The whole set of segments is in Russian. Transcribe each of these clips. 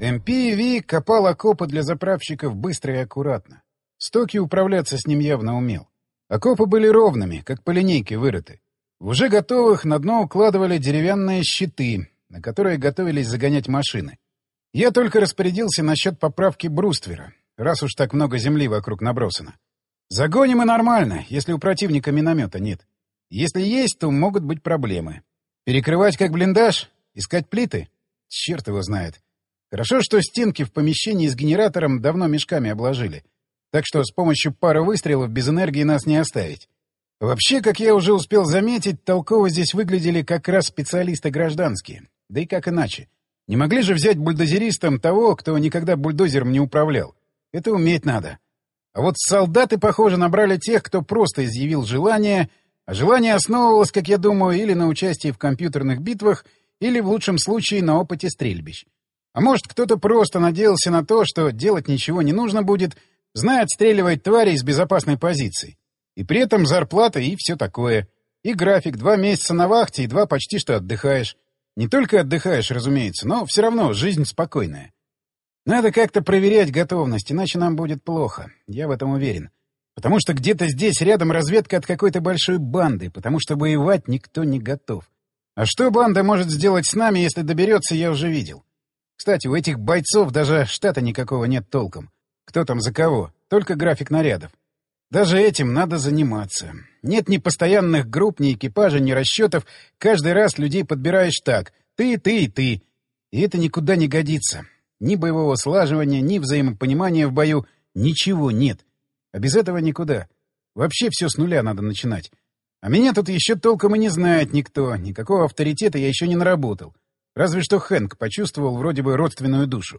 МПВ копал окопы для заправщиков быстро и аккуратно. Стоки управляться с ним явно умел. Окопы были ровными, как по линейке вырыты. В уже готовых на дно укладывали деревянные щиты, на которые готовились загонять машины. Я только распорядился насчет поправки бруствера, раз уж так много земли вокруг набросано. Загоним и нормально, если у противника миномета нет. Если есть, то могут быть проблемы. Перекрывать как блиндаж? Искать плиты? Черт его знает. Хорошо, что стенки в помещении с генератором давно мешками обложили. Так что с помощью пары выстрелов без энергии нас не оставить. Вообще, как я уже успел заметить, толково здесь выглядели как раз специалисты гражданские. Да и как иначе? Не могли же взять бульдозеристом того, кто никогда бульдозером не управлял. Это уметь надо. А вот солдаты, похоже, набрали тех, кто просто изъявил желание, а желание основывалось, как я думаю, или на участии в компьютерных битвах, или, в лучшем случае, на опыте стрельбищ. А может, кто-то просто надеялся на то, что делать ничего не нужно будет, зная отстреливать тварей с безопасной позиции. И при этом зарплата и все такое. И график, 2 месяца на вахте и 2 почти что отдыхаешь. Не только отдыхаешь, разумеется, но все равно жизнь спокойная. Надо как-то проверять готовность, иначе нам будет плохо. Я в этом уверен. Потому что где-то здесь рядом разведка от какой-то большой банды, потому что воевать никто не готов. А что банда может сделать с нами, если доберется, я уже видел. Кстати, у этих бойцов даже штата никакого нет толком. Кто там за кого? Только график нарядов. Даже этим надо заниматься. Нет ни постоянных групп, ни экипажа, ни расчетов. Каждый раз людей подбираешь так. Ты, ты и ты. И это никуда не годится. Ни боевого слаживания, ни взаимопонимания в бою. Ничего нет. А без этого никуда. Вообще все с нуля надо начинать. А меня тут еще толком и не знает никто. Никакого авторитета я еще не наработал. Разве что Хэнк почувствовал вроде бы родственную душу.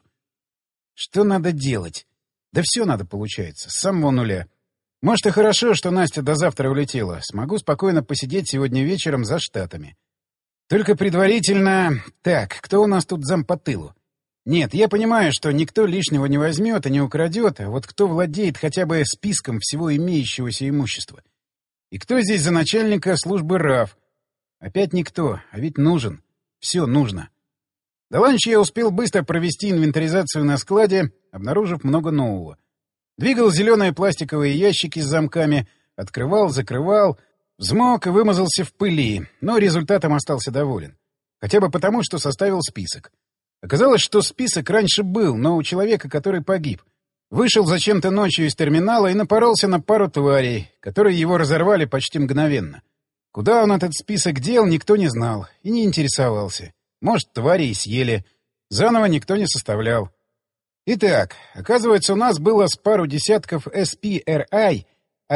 Что надо делать? Да все надо, получается, с самого нуля. Может, и хорошо, что Настя до завтра улетела. Смогу спокойно посидеть сегодня вечером за Штатами. Только предварительно... Так, кто у нас тут зам по тылу? Нет, я понимаю, что никто лишнего не возьмет и не украдет, а вот кто владеет хотя бы списком всего имеющегося имущества? И кто здесь за начальника службы РАФ? Опять никто, а ведь нужен. Все нужно. До ланча я успел быстро провести инвентаризацию на складе, обнаружив много нового. Двигал зеленые пластиковые ящики с замками, открывал, закрывал, взмок и вымазался в пыли, но результатом остался доволен. Хотя бы потому, что составил список. Оказалось, что список раньше был, но у человека, который погиб. Вышел зачем-то ночью из терминала и напоролся на пару тварей, которые его разорвали почти мгновенно. Куда он этот список дел, никто не знал и не интересовался. Может, твари и съели. Заново никто не составлял. Итак, оказывается, у нас было с пару десятков SPRI,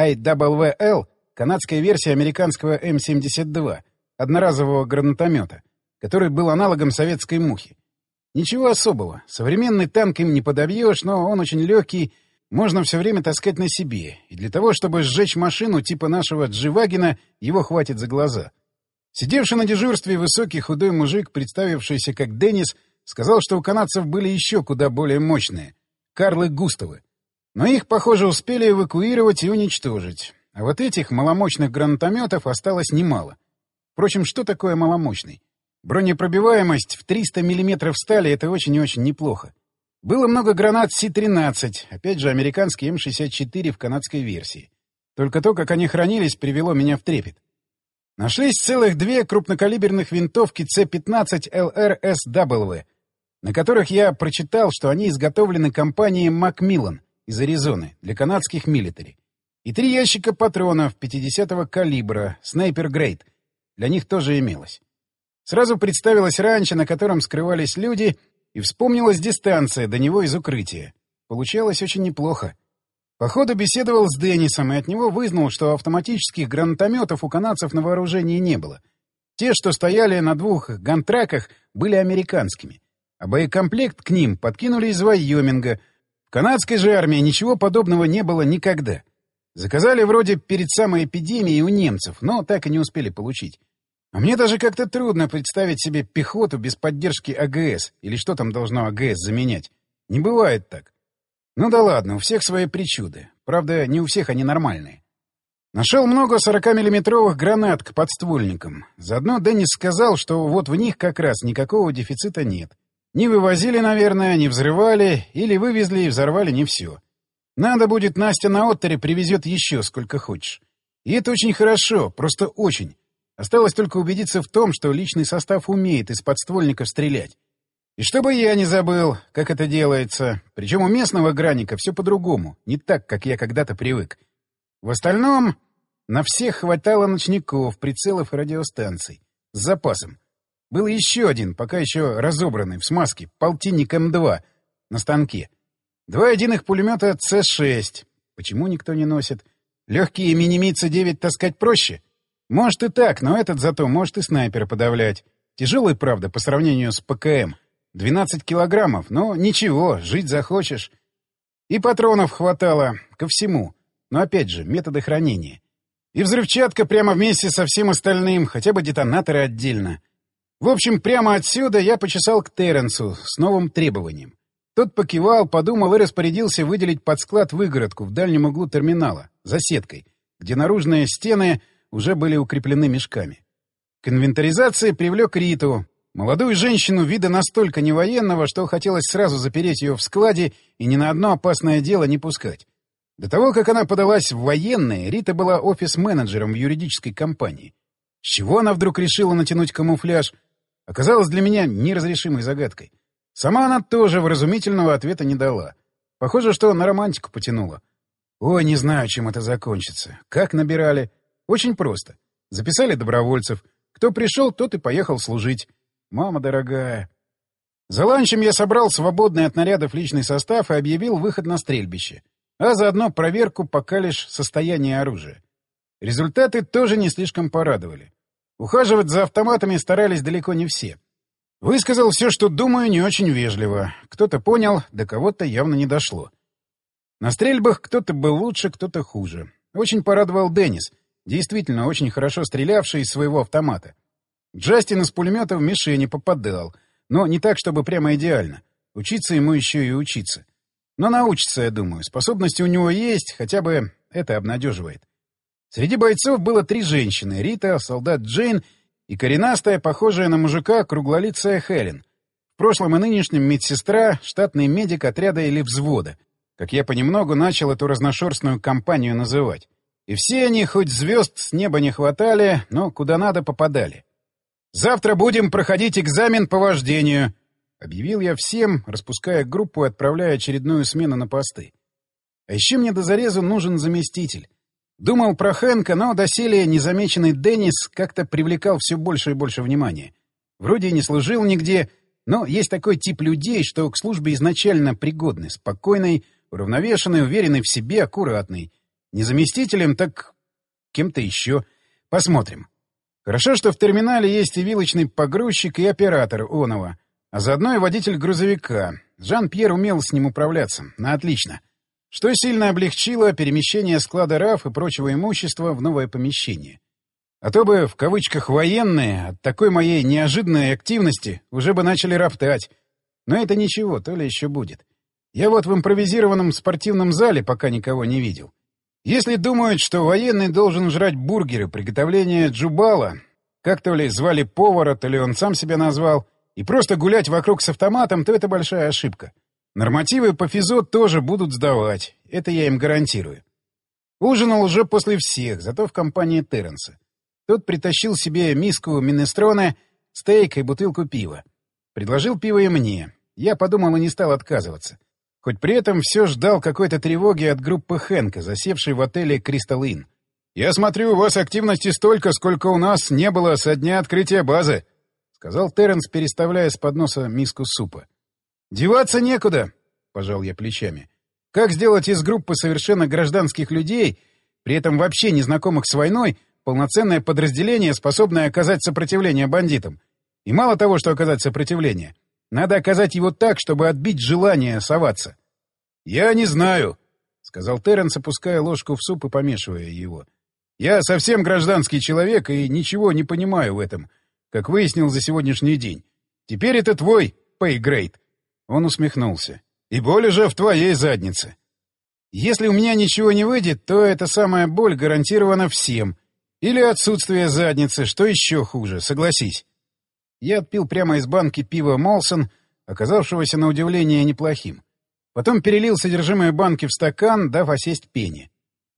IWL, канадская версия американского М-72, одноразового гранатомета, который был аналогом советской «Мухи». Ничего особого. Современный танк им не подобьешь, но он очень легкий, можно все время таскать на себе. И для того, чтобы сжечь машину типа нашего Дживагена, его хватит за глаза. Сидевший на дежурстве высокий худой мужик, представившийся как Деннис, сказал, что у канадцев были еще куда более мощные — Карлы Густавы. Но их, похоже, успели эвакуировать и уничтожить. А вот этих маломощных гранатометов осталось немало. Впрочем, что такое маломощный? Бронепробиваемость в 300 мм стали — это очень и очень неплохо. Было много гранат С-13, опять же американский М-64 в канадской версии. Только то, как они хранились, привело меня в трепет. Нашлись целых 2 крупнокалиберных винтовки С-15 ЛРСW, на которых я прочитал, что они изготовлены компанией Макмиллан из Аризоны для канадских милитари. И 3 ящика патронов 50-го калибра Снайпер Грейд. Для них тоже имелось. Сразу представилось ранчо, на котором скрывались люди, и вспомнилась дистанция до него из укрытия. Получалось очень неплохо. По ходу беседовал с Деннисом, и от него вызнал, что автоматических гранатометов у канадцев на вооружении не было. Те, что стояли на 2 гантраках, были американскими, а боекомплект к ним подкинули из Вайоминга. В канадской же армии ничего подобного не было никогда. Заказали вроде перед самой эпидемией у немцев, но так и не успели получить. А мне даже как-то трудно представить себе пехоту без поддержки АГС, или что там должно АГС заменять. Не бывает так. Ну да ладно, у всех свои причуды. Правда, не у всех они нормальные. Нашел много 40-миллиметровых гранат к подствольникам. Заодно Деннис сказал, что вот в них как раз никакого дефицита нет. Не вывозили, наверное, не взрывали, или вывезли и взорвали не все. Надо будет, Настя на отторе привезет еще сколько хочешь. И это очень хорошо, просто очень. Осталось только убедиться в том, что личный состав умеет из подствольников стрелять. И чтобы я не забыл, как это делается. Причем у местного граника все по-другому, не так, как я когда-то привык. В остальном на всех хватало ночников, прицелов и радиостанций. С запасом. Был еще один, пока еще разобранный, в смазке, полтинник М2 на станке. 2 единых пулемета С-6. Почему никто не носит? Легкие мини-ми Ц-9 таскать проще? Может и так, но этот зато может и снайпера подавлять. Тяжелый, правда, по сравнению с ПКМ. 12 килограммов, но ничего, жить захочешь. И патронов хватало ко всему. Но опять же, методы хранения. И взрывчатка прямо вместе со всем остальным, хотя бы детонаторы отдельно. В общем, прямо отсюда я почесал к Терренсу с новым требованием. Тот покивал, подумал и распорядился выделить под склад выгородку в дальнем углу терминала, за сеткой, где наружные стены уже были укреплены мешками. К инвентаризации привлек Риту, молодую женщину вида настолько невоенного, что хотелось сразу запереть ее в складе и ни на одно опасное дело не пускать. До того, как она подалась в военные, Рита была офис-менеджером в юридической компании. С чего она вдруг решила натянуть камуфляж, оказалось для меня неразрешимой загадкой. Сама она тоже вразумительного ответа не дала. Похоже, что на романтику потянула. Ой, не знаю, чем это закончится. Как набирали? Очень просто. Записали добровольцев. Кто пришел, тот и поехал служить. Мама дорогая. За ланчем я собрал свободный от нарядов личный состав и объявил выход на стрельбище. А заодно проверку пока лишь состояния оружия. Результаты тоже не слишком порадовали. Ухаживать за автоматами старались далеко не все. Высказал все, что думаю, не очень вежливо. Кто-то понял, до кого-то явно не дошло. На стрельбах кто-то был лучше, кто-то хуже. Очень порадовал Деннис, действительно очень хорошо стрелявший из своего автомата. Джастин из пулемета в мишени попадал, но не так, чтобы прямо идеально. Учиться ему еще и учиться. Но научится, я думаю. Способности у него есть, хотя бы это обнадеживает. Среди бойцов было 3 женщины — Рита, солдат Джейн и коренастая, похожая на мужика, круглолицая Хелен. В прошлом и нынешнем медсестра, штатный медик отряда или взвода, как я понемногу начал эту разношерстную компанию называть. И все они, хоть звезд с неба не хватали, но куда надо попадали. «Завтра будем проходить экзамен по вождению», — объявил я всем, распуская группу и отправляя очередную смену на посты. А еще мне до зарезу нужен заместитель. Думал про Хэнка, но доселе незамеченный Деннис как-то привлекал все больше и больше внимания. Вроде и не служил нигде, но есть такой тип людей, что к службе изначально пригодны, спокойный, уравновешенный, уверенный в себе, аккуратный. Не заместителем, так кем-то еще. Посмотрим. Хорошо, что в терминале есть и вилочный погрузчик, и оператор оного, а заодно и водитель грузовика. Жан-Пьер умел с ним управляться. На отлично. Что сильно облегчило перемещение склада РАФ и прочего имущества в новое помещение. А то бы, в кавычках, военные от такой моей неожиданной активности уже бы начали роптать. Но это ничего, то ли еще будет. Я вот в импровизированном спортивном зале пока никого не видел. Если думают, что военный должен жрать бургеры, приготовление джубала, как то ли звали повара, то ли он сам себя назвал, и просто гулять вокруг с автоматом, то это большая ошибка. Нормативы по физо тоже будут сдавать, это я им гарантирую. Ужинал уже после всех, зато в компании Терренса. Тот притащил себе миску минестроне, стейк и бутылку пива. Предложил пиво и мне. Я подумал и не стал отказываться. Хоть при этом все ждал какой-то тревоги от группы Хэнка, засевшей в отеле «Кристалл Инн». «Я смотрю, у вас активности столько, сколько у нас не было со дня открытия базы», — сказал Терренс, переставляя с подноса миску супа. «Деваться некуда», — пожал я плечами. «Как сделать из группы совершенно гражданских людей, при этом вообще незнакомых с войной, полноценное подразделение, способное оказать сопротивление бандитам? И мало того, что оказать сопротивление, надо оказать его так, чтобы отбить желание соваться». «Я не знаю», — сказал Терренс, опуская ложку в суп и помешивая его. «Я совсем гражданский человек и ничего не понимаю в этом, как выяснил за сегодняшний день. Теперь это твой пейгрейд». Он усмехнулся. «И боль уже в твоей заднице. Если у меня ничего не выйдет, то эта самая боль гарантирована всем. Или отсутствие задницы, что еще хуже, согласись». Я отпил прямо из банки пива «Молсон», оказавшегося на удивление неплохим. Потом перелил содержимое банки в стакан, дав осесть пене.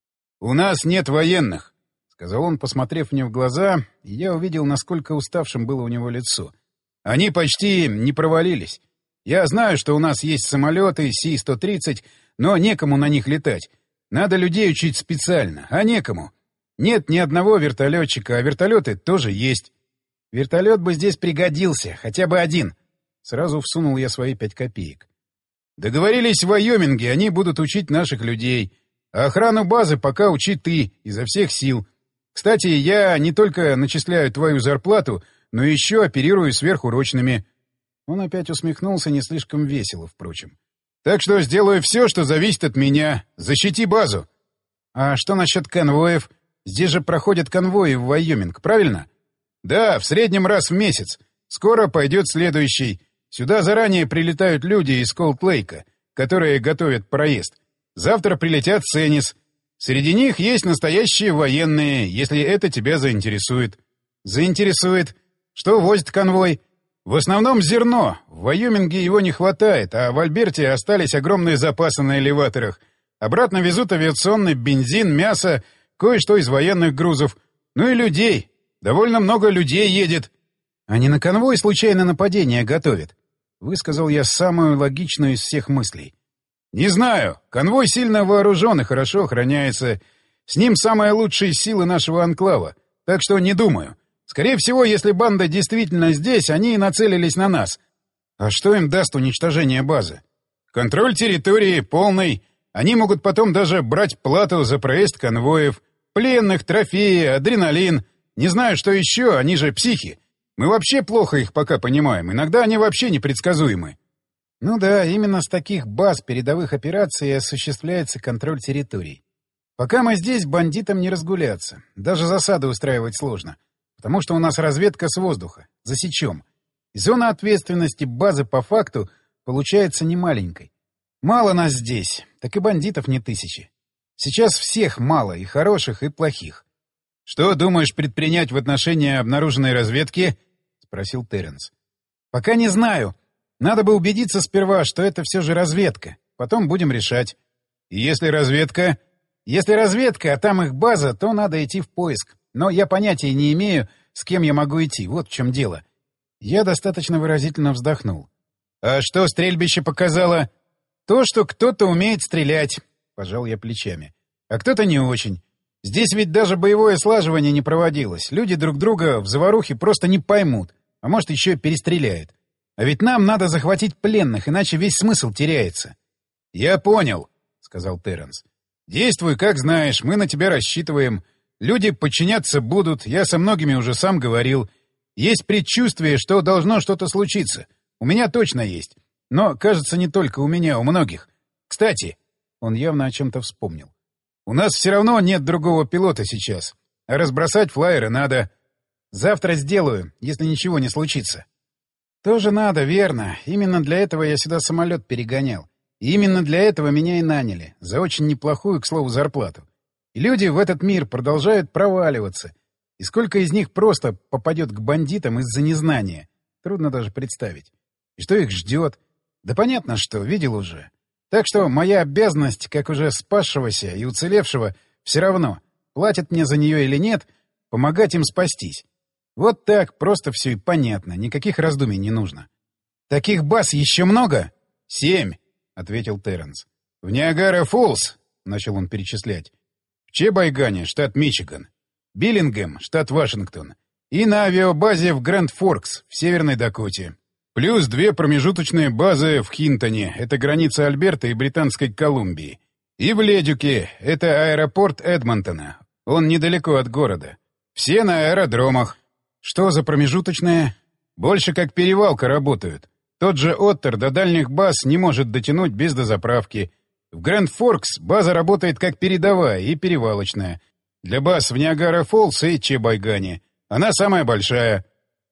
«У нас нет военных», — сказал он, посмотрев мне в глаза, и я увидел, насколько уставшим было у него лицо. «Они почти не провалились. Я знаю, что у нас есть самолеты Си-130, но некому на них летать. Надо людей учить специально, а некому. Нет ни одного вертолетчика, а вертолеты тоже есть. Вертолет бы здесь пригодился, хотя бы один». Сразу всунул я свои 5 копеек. «Договорились в Вайоминге, они будут учить наших людей. А охрану базы пока учи ты, изо всех сил. Кстати, я не только начисляю твою зарплату, но еще оперирую сверхурочными». Он опять усмехнулся, не слишком весело, впрочем. «Так что сделаю все, что зависит от меня. Защити базу». «А что насчет конвоев? Здесь же проходят конвои в Вайоминг, правильно?» «Да, в среднем раз в месяц. Скоро пойдет следующий. Сюда заранее прилетают люди из Колд-Лейка, которые готовят проезд. Завтра прилетят с Энис. Среди них есть настоящие военные, если это тебя заинтересует». «Заинтересует. Что возит конвой?» «В основном зерно. В Вайоминге его не хватает, а в Альберте остались огромные запасы на элеваторах. Обратно везут авиационный бензин, мясо, кое-что из военных грузов. Ну и людей. Довольно много людей едет». «А не на конвой случайно нападение готовят?» — высказал я самую логичную из всех мыслей. «Не знаю. Конвой сильно вооружен и хорошо охраняется. С ним самые лучшие силы нашего анклава. Так что не думаю. Скорее всего, если банда действительно здесь, они и нацелились на нас. А что им даст уничтожение базы? Контроль территории полный. Они могут потом даже брать плату за проезд конвоев. Пленных, трофеи, адреналин. Не знаю, что еще, они же психи. Мы вообще плохо их пока понимаем. Иногда они вообще непредсказуемы». Ну да, именно с таких баз передовых операций осуществляется контроль территорий. Пока мы здесь, бандитам не разгуляться. Даже засады устраивать сложно. Потому что у нас разведка с воздуха. Засечем. И зона ответственности базы по факту получается немаленькой. Мало нас здесь, так и бандитов не тысячи. Сейчас всех мало, и хороших, и плохих. — Что думаешь предпринять в отношении обнаруженной разведки? — спросил Терренс. — Пока не знаю. Надо бы убедиться сперва, что это все же разведка. Потом будем решать. — И если разведка? — Если разведка, а там их база, то надо идти в поиск. Но я понятия не имею, с кем я могу идти. Вот в чем дело. Я достаточно выразительно вздохнул. — А что стрельбище показало? — То, что кто-то умеет стрелять, — пожал я плечами. — А кто-то не очень. Здесь ведь даже боевое слаживание не проводилось. Люди друг друга в заварухе просто не поймут, а может, еще и перестреляют. А ведь нам надо захватить пленных, иначе весь смысл теряется. — Я понял, — сказал Терренс. — Действуй, как знаешь, мы на тебя рассчитываем. Люди подчиняться будут, я со многими уже сам говорил. Есть предчувствие, что должно что-то случиться. У меня точно есть. Но, кажется, не только у меня, у многих. Кстати, он явно о чем-то вспомнил. У нас все равно нет другого пилота сейчас. А разбросать флайеры надо. Завтра сделаю, если ничего не случится. Тоже надо, верно. Именно для этого я сюда самолет перегонял. И именно для этого меня и наняли. За очень неплохую, к слову, зарплату. И люди в этот мир продолжают проваливаться. И сколько из них просто попадет к бандитам из-за незнания. Трудно даже представить. И что их ждет? Да понятно, что, видел уже. Так что моя обязанность, как уже спасшегося и уцелевшего, все равно, платят мне за нее или нет, помогать им спастись. Вот так, просто все и понятно, никаких раздумий не нужно. — Таких баз еще много? — 7, — ответил Терренс. — В Ниагара-Фоллс, — начал он перечислять, — в Чебайгане, штат Мичиган, Биллингем, штат Вашингтон, и на авиабазе в Гранд-Форкс в Северной Дакоте. Плюс 2 промежуточные базы в Хинтоне, это граница Альберта и Британской Колумбии. И в Ледюке, это аэропорт Эдмонтона, он недалеко от города. Все на аэродромах. Что за промежуточные? Больше как перевалка работают. Тот же Оттер до дальних баз не может дотянуть без дозаправки. В Гранд-Форкс база работает как передовая и перевалочная. Для баз в Ниагара-Фоллс и Чебайгане. Она самая большая.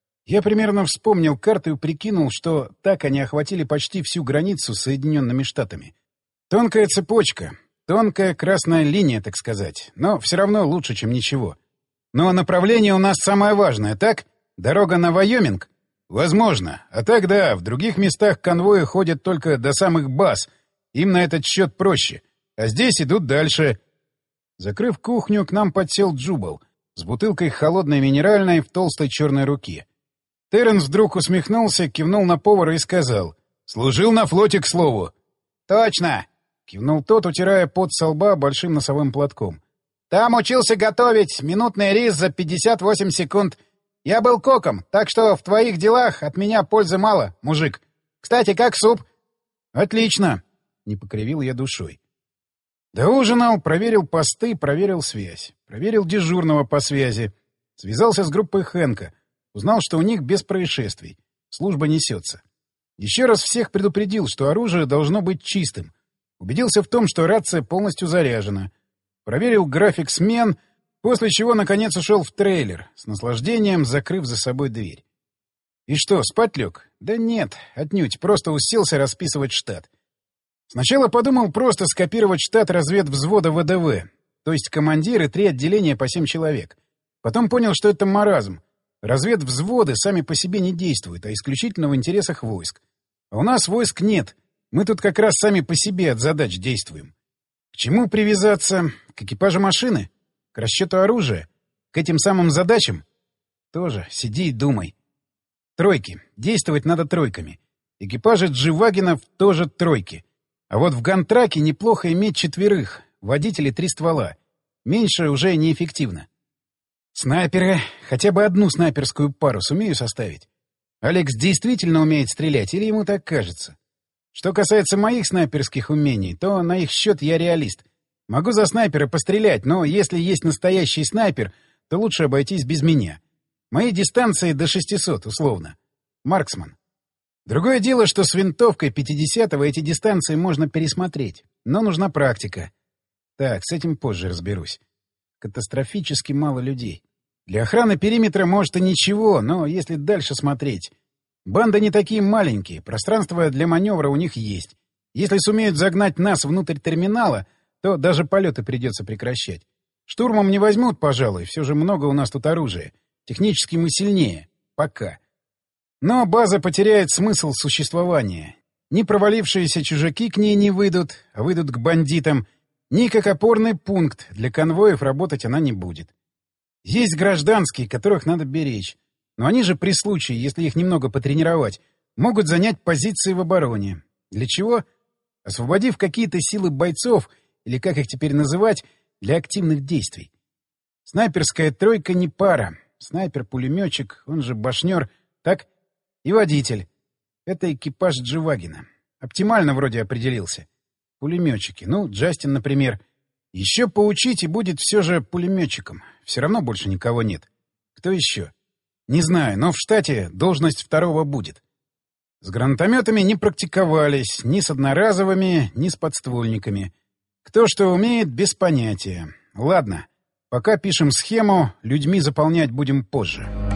Я примерно вспомнил карту и прикинул, что так они охватили почти всю границу с Соединенными Штатами. Тонкая цепочка, тонкая красная линия, так сказать, но все равно лучше, чем ничего. Но направление у нас самое важное, так? Дорога на Вайоминг? Возможно. А так да, в других местах конвои ходят только до самых баз. Им на этот счет проще. А здесь идут дальше. Закрыв кухню, к нам подсел Джубал с бутылкой холодной минеральной в толстой черной руке. Терренс вдруг усмехнулся, кивнул на повара и сказал: «Служил на флоте, к слову». «Точно!» — кивнул тот, утирая пот со лба большим носовым платком. «Там учился готовить минутный рис за 58 секунд. Я был коком, так что в твоих делах от меня пользы мало, мужик. Кстати, как суп?» «Отлично!» — не покривил я душой. Доужинал, проверил посты, проверил связь. Проверил дежурного по связи. Связался с группой Хэнка. Узнал, что у них без происшествий. Служба несется. Еще раз всех предупредил, что оружие должно быть чистым. Убедился в том, что рация полностью заряжена. Проверил график смен, после чего, наконец, ушел в трейлер, с наслаждением закрыв за собой дверь. И что, спать лег? Да нет, отнюдь, просто уселся расписывать штат. Сначала подумал просто скопировать штат разведвзвода ВДВ, то есть командир и 3 отделения по 7 человек. Потом понял, что это маразм. Разведвзводы сами по себе не действуют, а исключительно в интересах войск. А у нас войск нет. Мы тут как раз сами по себе от задач действуем. К чему привязаться? К экипажу машины? К расчету оружия? К этим самым задачам? Тоже сиди и думай. Тройки. Действовать надо тройками. Экипажи дживагенов тоже тройки. А вот в гантраке неплохо иметь 4, водители 3 ствола. Меньше уже неэффективно. Снайперы. Хотя бы одну снайперскую пару сумею составить. Алекс действительно умеет стрелять, или ему так кажется? Что касается моих снайперских умений, то на их счет я реалист. Могу за снайпера пострелять, но если есть настоящий снайпер, то лучше обойтись без меня. Мои дистанции до 600, условно. Марксман. Другое дело, что с винтовкой 50-го эти дистанции можно пересмотреть, но нужна практика. Так, с этим позже разберусь. Катастрофически мало людей. Для охраны периметра, может, и ничего, но если дальше смотреть... Банды не такие маленькие, пространство для маневра у них есть. Если сумеют загнать нас внутрь терминала, то даже полеты придется прекращать. Штурмом не возьмут, пожалуй, все же много у нас тут оружия. Технически мы сильнее. Пока. Но база потеряет смысл существования. Ни провалившиеся чужаки к ней не выйдут, а выйдут к бандитам, ни как опорный пункт для конвоев работать она не будет. Есть гражданские, которых надо беречь. Но они же при случае, если их немного потренировать, могут занять позиции в обороне. Для чего? Освободив какие-то силы бойцов, или как их теперь называть, для активных действий. Снайперская тройка не пара. Снайпер-пулеметчик, он же башнер, так? И водитель. Это экипаж Дживагена. Оптимально вроде определился. Пулеметчики. Ну, Джастин, например. Еще поучить, и будет все же пулеметчиком. Все равно больше никого нет. Кто еще? Не знаю, но в штате должность 2-го будет. С гранатометами не практиковались, ни с одноразовыми, ни с подствольниками. Кто что умеет, без понятия. Ладно, пока пишем схему, людьми заполнять будем позже.